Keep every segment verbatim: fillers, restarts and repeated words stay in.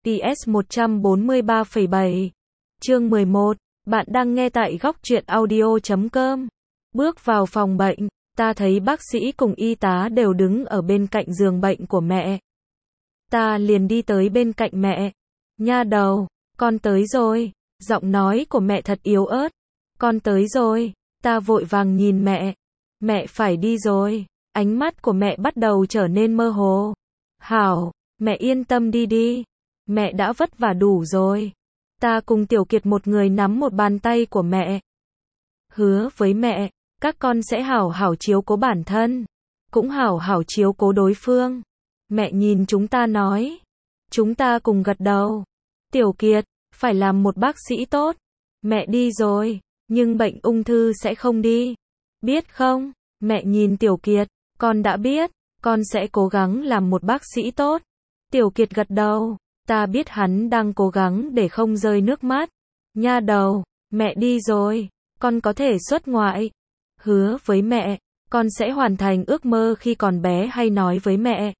P S một trăm bốn mươi ba phẩy bảy. Chương mười một. Bạn đang nghe tại góc truyện audio chấm com. Bước vào phòng bệnh, ta thấy bác sĩ cùng y tá đều đứng ở bên cạnh giường bệnh của mẹ. Ta liền đi tới bên cạnh mẹ. Nha đầu, con tới rồi. Giọng nói của mẹ thật yếu ớt. Con tới rồi. Ta vội vàng nhìn mẹ. Mẹ phải đi rồi. Ánh mắt của mẹ bắt đầu trở nên mơ hồ. Hảo, mẹ yên tâm đi đi. Mẹ đã vất vả đủ rồi. Ta cùng Tiểu Kiệt một người nắm một bàn tay của mẹ. Hứa với mẹ, các con sẽ hảo hảo chiếu cố bản thân, cũng hảo hảo chiếu cố đối phương. Mẹ nhìn chúng ta nói. Chúng ta cùng gật đầu. Tiểu Kiệt, phải làm một bác sĩ tốt. Mẹ đi rồi, nhưng bệnh ung thư sẽ không đi. Biết không? Mẹ nhìn Tiểu Kiệt, con đã biết, con sẽ cố gắng làm một bác sĩ tốt. Tiểu Kiệt gật đầu, ta biết hắn đang cố gắng để không rơi nước mắt. Nha đầu, mẹ đi rồi, con có thể xuất ngoại. Hứa với mẹ, con sẽ hoàn thành ước mơ khi còn bé hay nói với mẹ.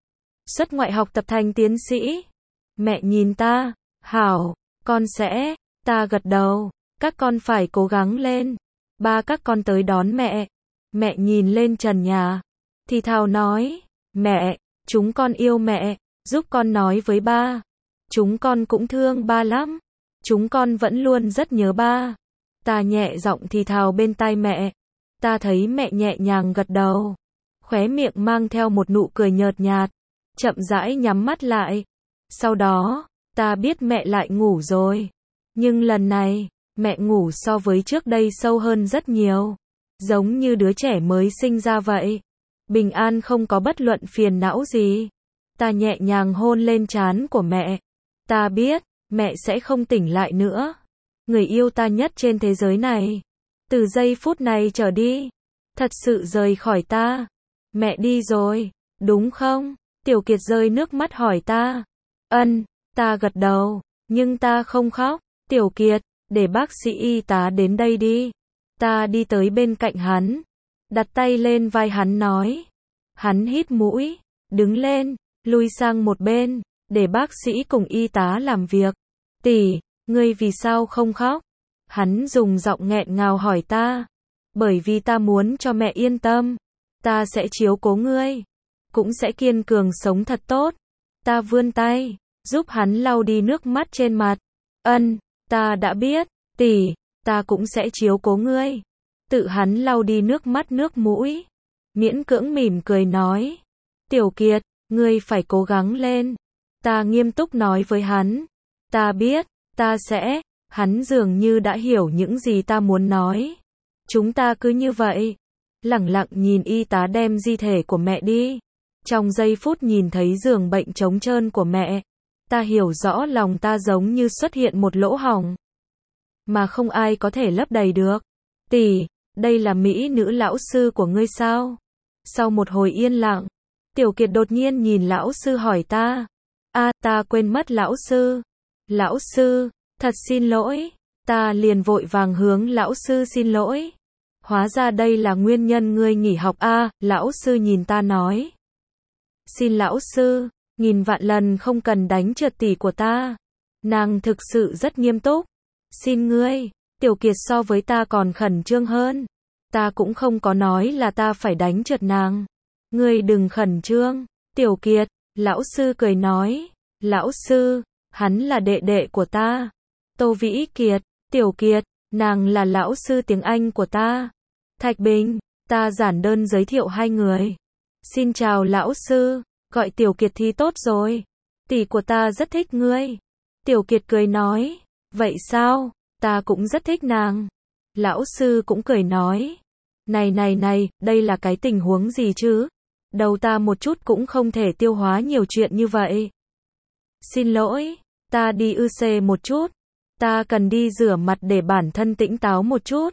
Xuất ngoại học tập thành tiến sĩ. Mẹ nhìn ta, hảo, con sẽ, ta gật đầu, các con phải cố gắng lên. Ba các con tới đón mẹ. Mẹ nhìn lên trần nhà, thì thào nói, mẹ, chúng con yêu mẹ, giúp con nói với ba. Chúng con cũng thương ba lắm. Chúng con vẫn luôn rất nhớ ba. Ta nhẹ giọng thì thào bên tai mẹ. Ta thấy mẹ nhẹ nhàng gật đầu. Khóe miệng mang theo một nụ cười nhợt nhạt. Chậm rãi nhắm mắt lại. Sau đó, ta biết mẹ lại ngủ rồi. Nhưng lần này, mẹ ngủ so với trước đây sâu hơn rất nhiều. Giống như đứa trẻ mới sinh ra vậy. Bình an không có bất luận phiền não gì. Ta nhẹ nhàng hôn lên trán của mẹ. Ta biết, mẹ sẽ không tỉnh lại nữa. Người yêu ta nhất trên thế giới này. Từ giây phút này trở đi, thật sự rời khỏi ta. Mẹ đi rồi, đúng không? Tiểu Kiệt rơi nước mắt hỏi ta. Ân, ta gật đầu, nhưng ta không khóc. Tiểu Kiệt, để bác sĩ y tá đến đây đi. Ta đi tới bên cạnh hắn, đặt tay lên vai hắn nói. Hắn hít mũi, đứng lên, lui sang một bên, để bác sĩ cùng y tá làm việc. Tỷ, ngươi vì sao không khóc? Hắn dùng giọng nghẹn ngào hỏi ta. Bởi vì ta muốn cho mẹ yên tâm. Ta sẽ chiếu cố ngươi, cũng sẽ kiên cường sống thật tốt. Ta vươn tay, giúp hắn lau đi nước mắt trên mặt. Ân, ta đã biết, tỷ, ta cũng sẽ chiếu cố ngươi. Tự hắn lau đi nước mắt nước mũi. Miễn cưỡng mỉm cười nói. Tiểu Kiệt, ngươi phải cố gắng lên. Ta nghiêm túc nói với hắn. Ta biết, ta sẽ. Hắn dường như đã hiểu những gì ta muốn nói. Chúng ta cứ như vậy, lẳng lặng nhìn y tá đem di thể của mẹ đi. Trong giây phút nhìn thấy giường bệnh trống trơn của mẹ, ta hiểu rõ lòng ta giống như xuất hiện một lỗ hổng mà không ai có thể lấp đầy được. Tỷ, đây là mỹ nữ lão sư của ngươi sao? Sau một hồi yên lặng, Tiểu Kiệt đột nhiên nhìn lão sư hỏi ta. A, ta quên mất lão sư. Lão sư, thật xin lỗi. Ta liền vội vàng hướng lão sư xin lỗi. Hóa ra đây là nguyên nhân ngươi nghỉ học a, lão sư nhìn ta nói. Xin lão sư, nghìn vạn lần không cần đánh trượt tỷ của ta. Nàng thực sự rất nghiêm túc. Xin ngươi. Tiểu Kiệt so với ta còn khẩn trương hơn. Ta cũng không có nói là ta phải đánh trượt nàng. Ngươi đừng khẩn trương. Tiểu Kiệt, lão sư cười nói. Lão sư, hắn là đệ đệ của ta. Tô Vĩ Kiệt. Tiểu Kiệt, nàng là lão sư tiếng Anh của ta. Thạch Bình, ta giản đơn giới thiệu hai người. Xin chào lão sư, gọi Tiểu Kiệt thì tốt rồi. Tỷ của ta rất thích ngươi. Tiểu Kiệt cười nói. Vậy sao? Ta cũng rất thích nàng. Lão sư cũng cười nói. Này này này, đây là cái tình huống gì chứ? Đầu ta một chút cũng không thể tiêu hóa nhiều chuyện như vậy. Xin lỗi, ta đi ư xê một chút. Ta cần đi rửa mặt để bản thân tỉnh táo một chút.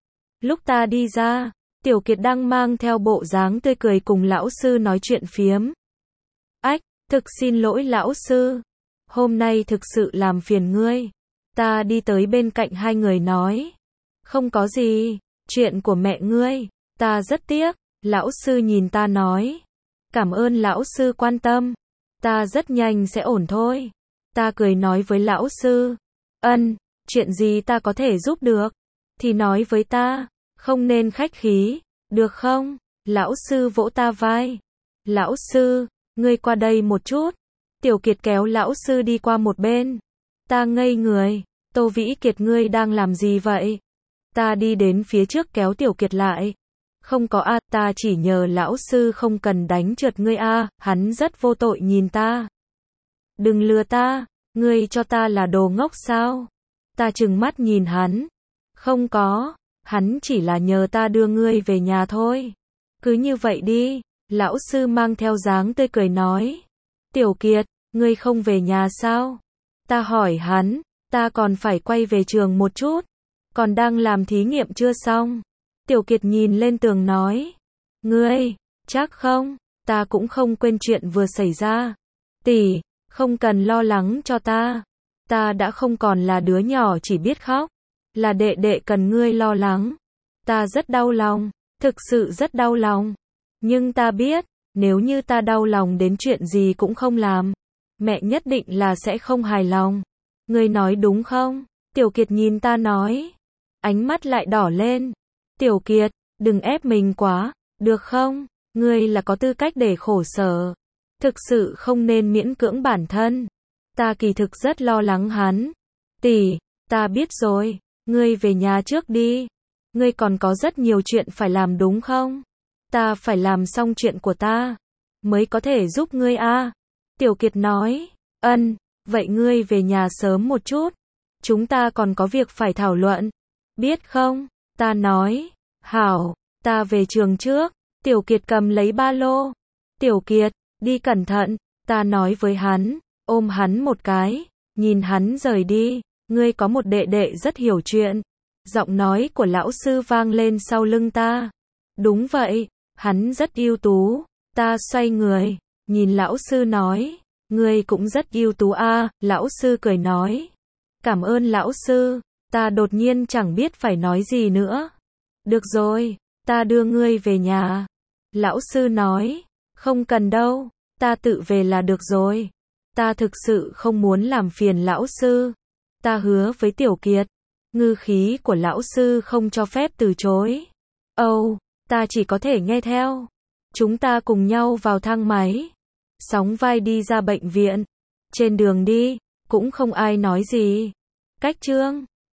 Lúc ta đi ra, Tiểu Kiệt đang mang theo bộ dáng tươi cười cùng lão sư nói chuyện phiếm. Ách, thực xin lỗi lão sư. Hôm nay thực sự làm phiền ngươi. Ta đi tới bên cạnh hai người nói. Không có gì, chuyện của mẹ ngươi, ta rất tiếc. Lão sư nhìn ta nói. Cảm ơn lão sư quan tâm. Ta rất nhanh sẽ ổn thôi. Ta cười nói với lão sư. Ân, chuyện gì ta có thể giúp được? Thì nói với ta, không nên khách khí, được không? Lão sư vỗ ta vai. Lão sư, ngươi qua đây một chút. Tiểu Kiệt kéo lão sư đi qua một bên. Ta ngây người, Tô Vĩ Kiệt ngươi đang làm gì vậy? Ta đi đến phía trước kéo Tiểu Kiệt lại. Không có a, ta chỉ nhờ lão sư không cần đánh trượt ngươi a, hắn rất vô tội nhìn ta. Đừng lừa ta, ngươi cho ta là đồ ngốc sao? Ta trừng mắt nhìn hắn. Không có, hắn chỉ là nhờ ta đưa ngươi về nhà thôi. Cứ như vậy đi, lão sư mang theo dáng tươi cười nói. Tiểu Kiệt, ngươi không về nhà sao? Ta hỏi hắn, ta còn phải quay về trường một chút. Còn đang làm thí nghiệm chưa xong. Tiểu Kiệt nhìn lên tường nói. Ngươi, chắc không? Ta cũng không quên chuyện vừa xảy ra. Tỷ, không cần lo lắng cho ta. Ta đã không còn là đứa nhỏ chỉ biết khóc. Là đệ đệ cần ngươi lo lắng. Ta rất đau lòng, thực sự rất đau lòng. Nhưng ta biết, nếu như ta đau lòng đến chuyện gì cũng không làm, mẹ nhất định là sẽ không hài lòng. Ngươi nói đúng không? Tiểu Kiệt nhìn ta nói. Ánh mắt lại đỏ lên. Tiểu Kiệt, đừng ép mình quá, được không? Ngươi là có tư cách để khổ sở. Thực sự không nên miễn cưỡng bản thân. Ta kỳ thực rất lo lắng hắn. Tỷ, ta biết rồi, ngươi về nhà trước đi. Ngươi còn có rất nhiều chuyện phải làm đúng không? Ta phải làm xong chuyện của ta, mới có thể giúp ngươi a. Tiểu Kiệt nói. Ân, vậy ngươi về nhà sớm một chút. Chúng ta còn có việc phải thảo luận. Biết không? Ta nói. Hảo, ta về trường trước. Tiểu Kiệt cầm lấy ba lô. Tiểu Kiệt, đi cẩn thận. Ta nói với hắn, ôm hắn một cái, nhìn hắn rời đi. Ngươi có một đệ đệ rất hiểu chuyện. Giọng nói của lão sư vang lên sau lưng ta. Đúng vậy, hắn rất ưu tú. Ta xoay người, nhìn lão sư nói. Ngươi cũng rất ưu tú a. Lão sư cười nói. Cảm ơn lão sư. Ta đột nhiên chẳng biết phải nói gì nữa. Được rồi, ta đưa ngươi về nhà. Lão sư nói. Không cần đâu, ta tự về là được rồi. Ta thực sự không muốn làm phiền lão sư. Ta hứa với Tiểu Kiệt. Ngữ khí của lão sư không cho phép từ chối. Âu, oh, ta chỉ có thể nghe theo. Chúng ta cùng nhau vào thang máy. Sóng vai đi ra bệnh viện. Trên đường đi, cũng không ai nói gì. Cách chương